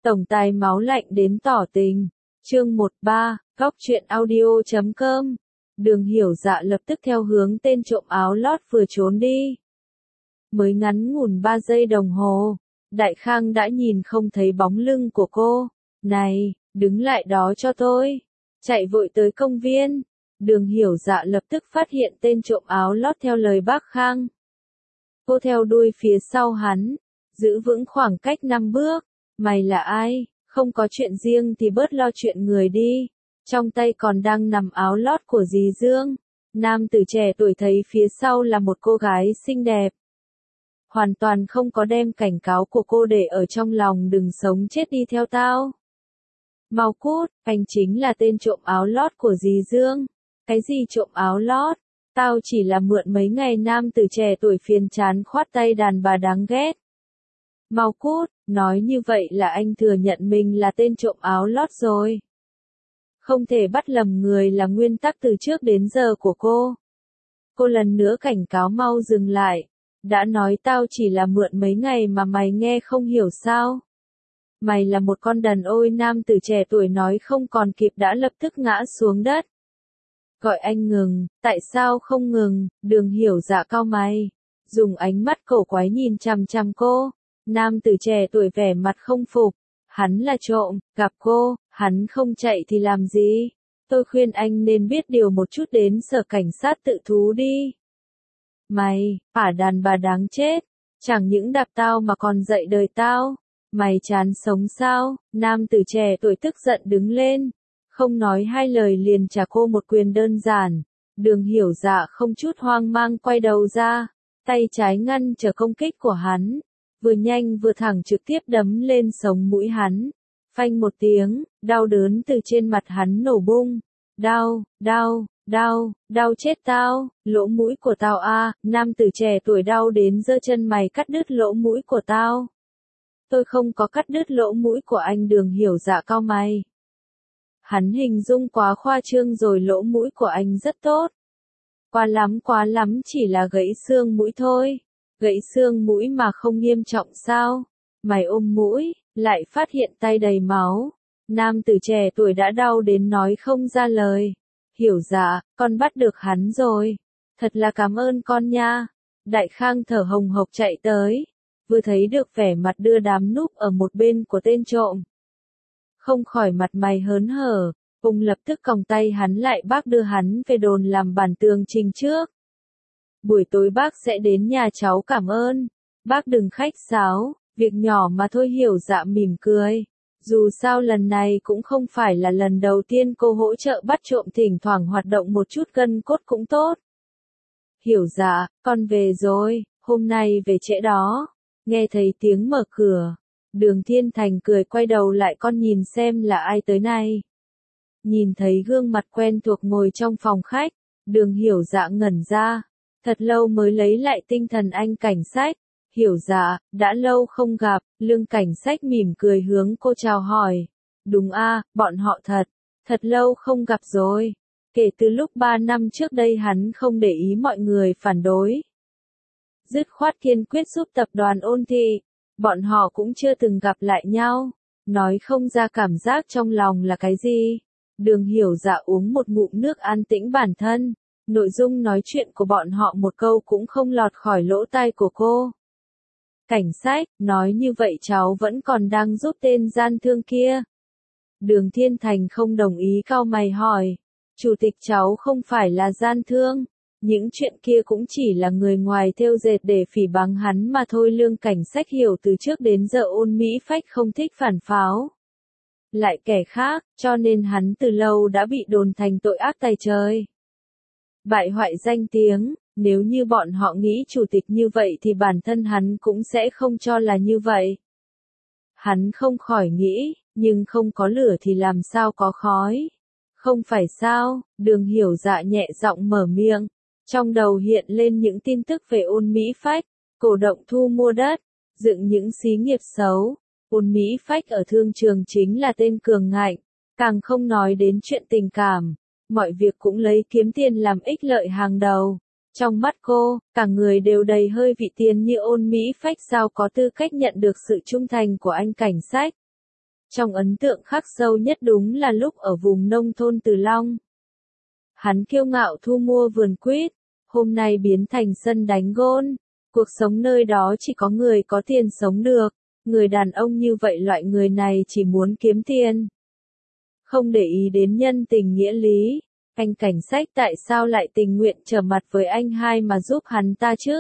Tổng tài máu lạnh đến tỏ tình. Chương 13, Góc truyện audio.com. Đường Hiểu Dạ lập tức theo hướng tên trộm áo lót vừa trốn đi. Mới ngắn ngủn 3 giây đồng hồ, Đại Khang đã nhìn không thấy bóng lưng của cô. Này, đứng lại đó cho tôi. Chạy vội tới công viên. Đường Hiểu Dạ lập tức phát hiện tên trộm áo lót theo lời bác Khang. Cô theo đuôi phía sau hắn, giữ vững khoảng cách 5 bước. Mày là ai? Không có chuyện riêng thì bớt lo chuyện người đi. Trong tay còn đang nằm áo lót của dì Dương. Nam tử trẻ tuổi thấy phía sau là một cô gái xinh đẹp. Hoàn toàn không có đem cảnh cáo của cô để ở trong lòng, đừng sống chết đi theo tao. Mau cút, anh chính là tên trộm áo lót của dì Dương. Cái gì trộm áo lót? Tao chỉ là mượn mấy ngày. Nam tử trẻ tuổi phiền chán khoát tay, đàn bà đáng ghét. Mau cút, nói như vậy là anh thừa nhận mình là tên trộm áo lót rồi. Không thể bắt lầm người là nguyên tắc từ trước đến giờ của cô. Cô lần nữa cảnh cáo, mau dừng lại. Đã nói tao chỉ là mượn mấy ngày mà mày nghe không hiểu sao? Mày là một con đần ôi. Nam tử trẻ tuổi nói không còn kịp đã lập tức ngã xuống đất. Gọi anh ngừng, tại sao không ngừng? Đường Hiểu Dạ cau mày, dùng ánh mắt cổ quái nhìn chằm chằm cô. Nam tử trẻ tuổi vẻ mặt không phục, hắn là trộm, gặp cô, hắn không chạy thì làm gì? Tôi khuyên anh nên biết điều một chút, đến sở cảnh sát tự thú đi. Mày, đàn bà đáng chết, chẳng những đạp tao mà còn dạy đời tao. Mày chán sống sao? Nam tử trẻ tuổi tức giận đứng lên, không nói hai lời liền trả cô một quyền đơn giản. Đường Hiểu Dạ không chút hoang mang quay đầu ra, tay trái ngăn trở công kích của hắn, vừa nhanh vừa thẳng trực tiếp đấm lên sống mũi hắn. Phanh một tiếng, đau đớn từ trên mặt hắn nổ bung. Đau, đau, đau, đau chết tao, lỗ mũi của tao a. Nam tử trẻ tuổi đau đến giơ chân, mày cắt đứt lỗ mũi của tao. Tôi không có cắt đứt lỗ mũi của anh. Đường Hiểu Dạ cau mày. Hắn hình dung quá khoa trương rồi, lỗ mũi của anh rất tốt. Quá lắm, chỉ là gãy xương mũi thôi. Gãy xương mũi mà không nghiêm trọng sao? Mày ôm mũi, lại phát hiện tay đầy máu. Nam tử trẻ tuổi đã đau đến nói không ra lời. Hiểu Dạ, con bắt được hắn rồi. Thật là cảm ơn con nha. Đại Khang thở hồng hộc chạy tới, vừa thấy được vẻ mặt đưa đám núp ở một bên của tên trộm, không khỏi mặt mày hớn hở, cùng lập tức còng tay hắn lại. Bác đưa hắn về đồn làm bản tường trình trước. Buổi tối bác sẽ đến nhà cháu cảm ơn. Bác đừng khách sáo, việc nhỏ mà thôi. Hiểu Dạ mỉm cười. Dù sao lần này cũng không phải là lần đầu tiên cô hỗ trợ bắt trộm, thỉnh thoảng hoạt động một chút gân cốt cũng tốt. Hiểu Dạ, con về rồi, hôm nay về trễ đó. Nghe thấy tiếng mở cửa, Đường Thiên Thành cười quay đầu lại, con nhìn xem là ai tới này. Nhìn thấy gương mặt quen thuộc ngồi trong phòng khách, Đường Hiểu Dạ ngẩn ra, thật lâu mới lấy lại tinh thần. Anh cảnh sát. Hiểu Dạ, đã lâu không gặp. Lương cảnh sát mỉm cười hướng cô chào hỏi. Đúng a, bọn họ thật lâu không gặp rồi. Kể từ lúc 3 năm trước đây hắn không để ý mọi người phản đối, dứt khoát kiên quyết giúp tập đoàn Ôn Thị. Bọn họ cũng chưa từng gặp lại nhau, nói không ra cảm giác trong lòng là cái gì. Đường Hiểu Dạ uống một ngụm nước an tĩnh bản thân. Nội dung nói chuyện của bọn họ một câu cũng không lọt khỏi lỗ tai của cô. Cảnh sát, nói như vậy cháu vẫn còn đang giúp tên gian thương kia. Đường Thiên Thành không đồng ý, cau mày hỏi. Chủ tịch, cháu không phải là gian thương. Những chuyện kia cũng chỉ là người ngoài thêu dệt để phỉ báng hắn mà thôi. Lương cảnh sát hiểu từ trước đến giờ Ôn Mỹ Phách không thích phản pháo lại kẻ khác, cho nên hắn từ lâu đã bị đồn thành tội ác tày trời, bại hoại danh tiếng. Nếu như bọn họ nghĩ chủ tịch như vậy thì bản thân hắn cũng sẽ không cho là như vậy. Hắn không khỏi nghĩ, nhưng không có lửa thì làm sao có khói? Không phải sao? Đường Hiểu Dạ nhẹ giọng mở miệng. Trong đầu hiện lên những tin tức về Ôn Mỹ Phách, cổ động thu mua đất, dựng những xí nghiệp xấu. Ôn Mỹ Phách ở thương trường chính là tên cường ngạnh, càng không nói đến chuyện tình cảm. Mọi việc cũng lấy kiếm tiền làm ích lợi hàng đầu. Trong mắt cô, cả người đều đầy hơi vị tiền như Ôn Mỹ Phách sao có tư cách nhận được sự trung thành của anh cảnh sát. Trong ấn tượng khắc sâu nhất đúng là lúc ở vùng nông thôn Từ Long. Hắn kiêu ngạo thu mua vườn quýt, hôm nay biến thành sân đánh gôn. Cuộc sống nơi đó chỉ có người có tiền sống được, người đàn ông như vậy loại người này chỉ muốn kiếm tiền. Không để ý đến nhân tình nghĩa lý, anh cảnh sách tại sao lại tình nguyện trở mặt với anh hai mà giúp hắn ta chứ?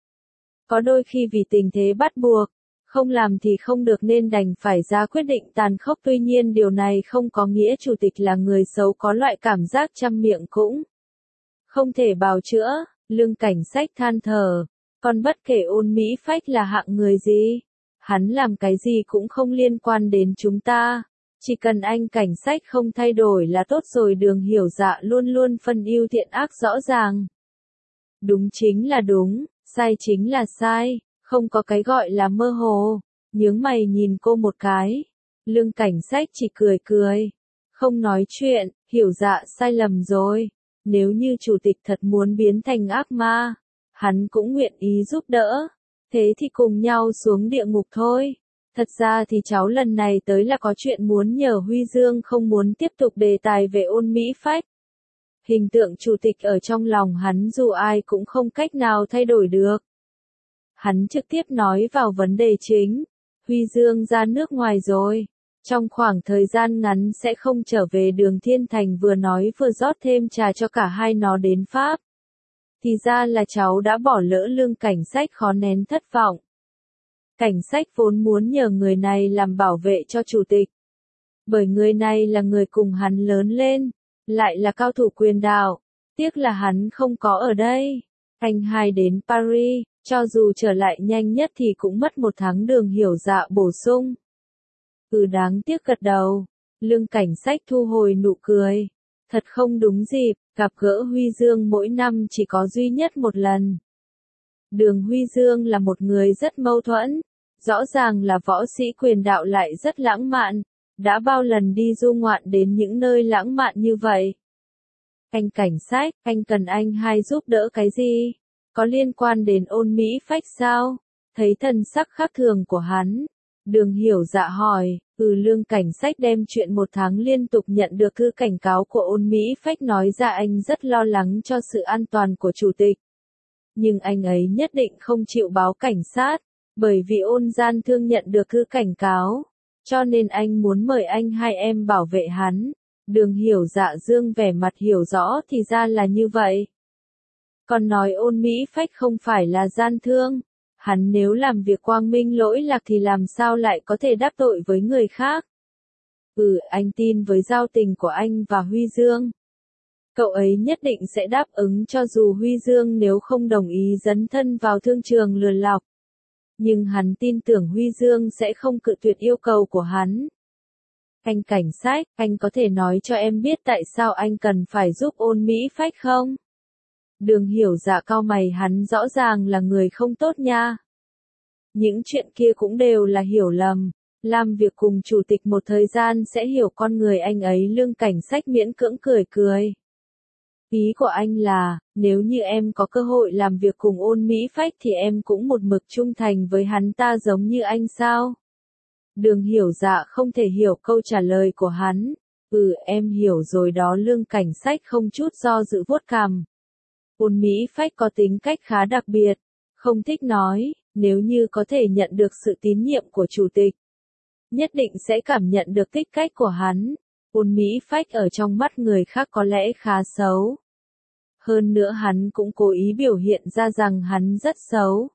Có đôi khi vì tình thế bắt buộc, không làm thì không được nên đành phải ra quyết định tàn khốc, tuy nhiên điều này không có nghĩa chủ tịch là người xấu, có loại cảm giác trăm miệng cũng không thể bào chữa. Lương cảnh sách than thở, còn bất kể Ôn Mỹ Phách là hạng người gì, hắn làm cái gì cũng không liên quan đến chúng ta. Chỉ cần anh cảnh sách không thay đổi là tốt rồi. Đường Hiểu Dạ luôn luôn phân ưu thiện ác rõ ràng. Đúng chính là đúng, sai chính là sai, không có cái gọi là mơ hồ. Nhướng mày nhìn cô một cái, Lương cảnh sách chỉ cười cười, không nói chuyện. Hiểu Dạ sai lầm rồi. Nếu như chủ tịch thật muốn biến thành ác ma, hắn cũng nguyện ý giúp đỡ. Thế thì cùng nhau xuống địa ngục thôi. Thật ra thì cháu lần này tới là có chuyện muốn nhờ Huy Dương, không muốn tiếp tục đề tài về Ôn Mỹ Phách. Hình tượng chủ tịch ở trong lòng hắn dù ai cũng không cách nào thay đổi được. Hắn trực tiếp nói vào vấn đề chính. Huy Dương ra nước ngoài rồi. Trong khoảng thời gian ngắn sẽ không trở về. Đường Thiên Thành vừa nói vừa rót thêm trà cho cả hai nó đến Pháp. Thì ra là cháu đã bỏ lỡ. Lương cảnh sách khó nén thất vọng. Cảnh sách vốn muốn nhờ người này làm bảo vệ cho chủ tịch. Bởi người này là người cùng hắn lớn lên, lại là cao thủ quyền đạo. Tiếc là hắn không có ở đây. Anh hai đến Paris, cho dù trở lại nhanh nhất thì cũng mất 1 tháng. Đường Hiểu Dạ bổ sung. Đáng tiếc gật đầu. Lương cảnh sách thu hồi nụ cười. Thật không đúng dịp, gặp gỡ Huy Dương mỗi năm chỉ có duy nhất một lần. Đường Huy Dương là một người rất mâu thuẫn. Rõ ràng là võ sĩ quyền đạo lại rất lãng mạn. Đã bao lần đi du ngoạn đến những nơi lãng mạn như vậy? Anh cảnh sách, anh cần anh hai giúp đỡ cái gì? Có liên quan đến Ôn Mỹ Phách sao? Thấy thần sắc khác thường của hắn, Đường Hiểu Dạ hỏi. Lương cảnh sách đem chuyện 1 tháng liên tục nhận được thư cảnh cáo của Ôn Mỹ Phách nói ra. Anh rất lo lắng cho sự an toàn của chủ tịch. Nhưng anh ấy nhất định không chịu báo cảnh sát. Bởi vì Ôn gian thương nhận được thư cảnh cáo, cho nên anh muốn mời anh hai em bảo vệ hắn. Đường Hiểu Dạ dương vẻ mặt hiểu rõ, thì ra là như vậy. Còn nói Ôn Mỹ Phách không phải là gian thương. Hắn nếu làm việc quang minh lỗi lạc thì làm sao lại có thể đáp tội với người khác. Anh tin với giao tình của anh và Huy Dương. Cậu ấy nhất định sẽ đáp ứng cho dù Huy Dương nếu không đồng ý dấn thân vào thương trường lừa lọc. Nhưng hắn tin tưởng Huy Dương sẽ không cự tuyệt yêu cầu của hắn. Anh cảnh sách, anh có thể nói cho em biết tại sao anh cần phải giúp Ôn Mỹ Phách không? Đường Hiểu Dạ cau mày, hắn rõ ràng là người không tốt nha. Những chuyện kia cũng đều là hiểu lầm. Làm việc cùng chủ tịch một thời gian sẽ hiểu con người anh ấy. Lương cảnh sách miễn cưỡng cười cười. Ý của anh là, nếu như em có cơ hội làm việc cùng Ôn Mỹ Phách thì em cũng một mực trung thành với hắn ta giống như anh sao? Đường Hiểu Dạ không thể hiểu câu trả lời của hắn. Em hiểu rồi đó. Lương cảnh sách không chút do dự vuốt cằm. Ôn Mỹ Phách có tính cách khá đặc biệt, không thích nói. Nếu như có thể nhận được sự tín nhiệm của chủ tịch, nhất định sẽ cảm nhận được tính cách của hắn. Ôn Mỹ Phách ở trong mắt người khác có lẽ khá xấu. Hơn nữa hắn cũng cố ý biểu hiện ra rằng hắn rất xấu.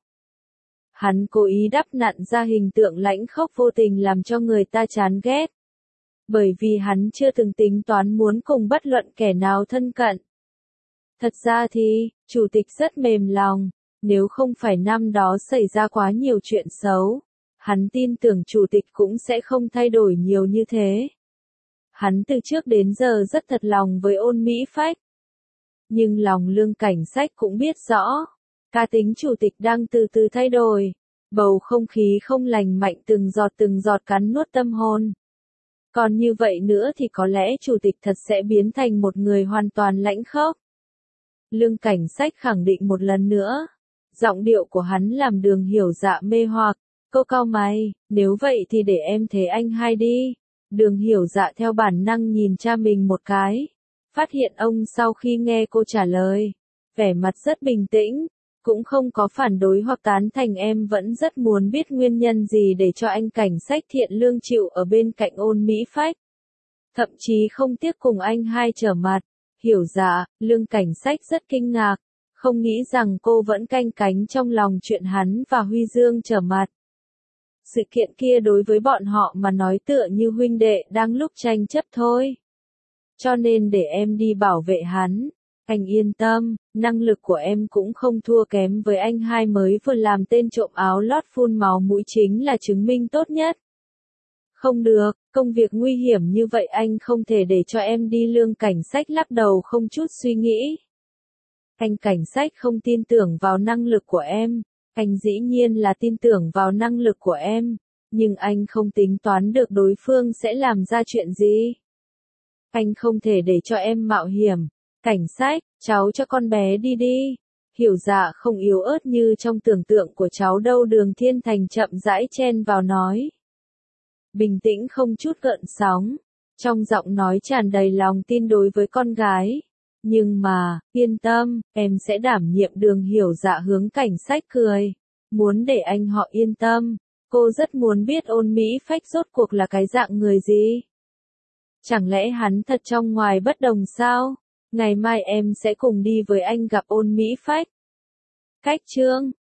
Hắn cố ý đắp nặn ra hình tượng lãnh khốc vô tình làm cho người ta chán ghét. Bởi vì hắn chưa từng tính toán muốn cùng bất luận kẻ nào thân cận. Thật ra thì, chủ tịch rất mềm lòng. Nếu không phải năm đó xảy ra quá nhiều chuyện xấu, hắn tin tưởng chủ tịch cũng sẽ không thay đổi nhiều như thế. Hắn từ trước đến giờ rất thật lòng với Ôn Mỹ Phách. Nhưng lòng Lương cảnh sách cũng biết rõ, cá tính chủ tịch đang từ từ thay đổi. Bầu không khí không lành mạnh từng giọt cắn nuốt tâm hồn. Còn như vậy nữa thì có lẽ chủ tịch thật sẽ biến thành một người hoàn toàn lãnh khốc. Lương cảnh sách khẳng định một lần nữa. Giọng điệu của hắn làm Đường Hiểu Dạ mê hoặc. Cô cau mày, nếu vậy thì để em thế anh hai đi. Đường Hiểu Dạ theo bản năng nhìn cha mình một cái. Phát hiện ông sau khi nghe cô trả lời, vẻ mặt rất bình tĩnh, cũng không có phản đối hoặc tán thành. Em vẫn rất muốn biết nguyên nhân gì để cho anh cảnh sách thiện lương chịu ở bên cạnh Ôn Mỹ Phách. Thậm chí không tiếc cùng anh hai trở mặt. Hiểu Dạ, Lương cảnh sách rất kinh ngạc, không nghĩ rằng cô vẫn canh cánh trong lòng chuyện hắn và Huy Dương trở mặt. Sự kiện kia đối với bọn họ mà nói tựa như huynh đệ đang lúc tranh chấp thôi. Cho nên để em đi bảo vệ hắn. Anh yên tâm, năng lực của em cũng không thua kém với anh hai mới vừa làm tên trộm áo lót phun máu mũi chính là chứng minh tốt nhất. Không được, công việc nguy hiểm như vậy anh không thể để cho em đi. Lương cảnh sách lắc đầu không chút suy nghĩ. Anh cảnh sách không tin tưởng vào năng lực của em. Anh dĩ nhiên là tin tưởng vào năng lực của em, nhưng anh không tính toán được đối phương sẽ làm ra chuyện gì. Anh không thể để cho em mạo hiểm. Cảnh sách, cháu cho con bé đi đi. Hiểu Dạ không yếu ớt như trong tưởng tượng của cháu đâu. Đường Thiên Thành chậm rãi chen vào nói. Bình tĩnh không chút gợn sóng. Trong giọng nói tràn đầy lòng tin đối với con gái. Nhưng mà, yên tâm, em sẽ đảm nhiệm. Đường Hiểu Dạ hướng cảnh sách cười. Muốn để anh họ yên tâm. Cô rất muốn biết Ôn Mỹ Phách rốt cuộc là cái dạng người gì. Chẳng lẽ hắn thật trong ngoài bất đồng sao? Ngày mai em sẽ cùng đi với anh gặp Ôn Mỹ Phách. Cách chương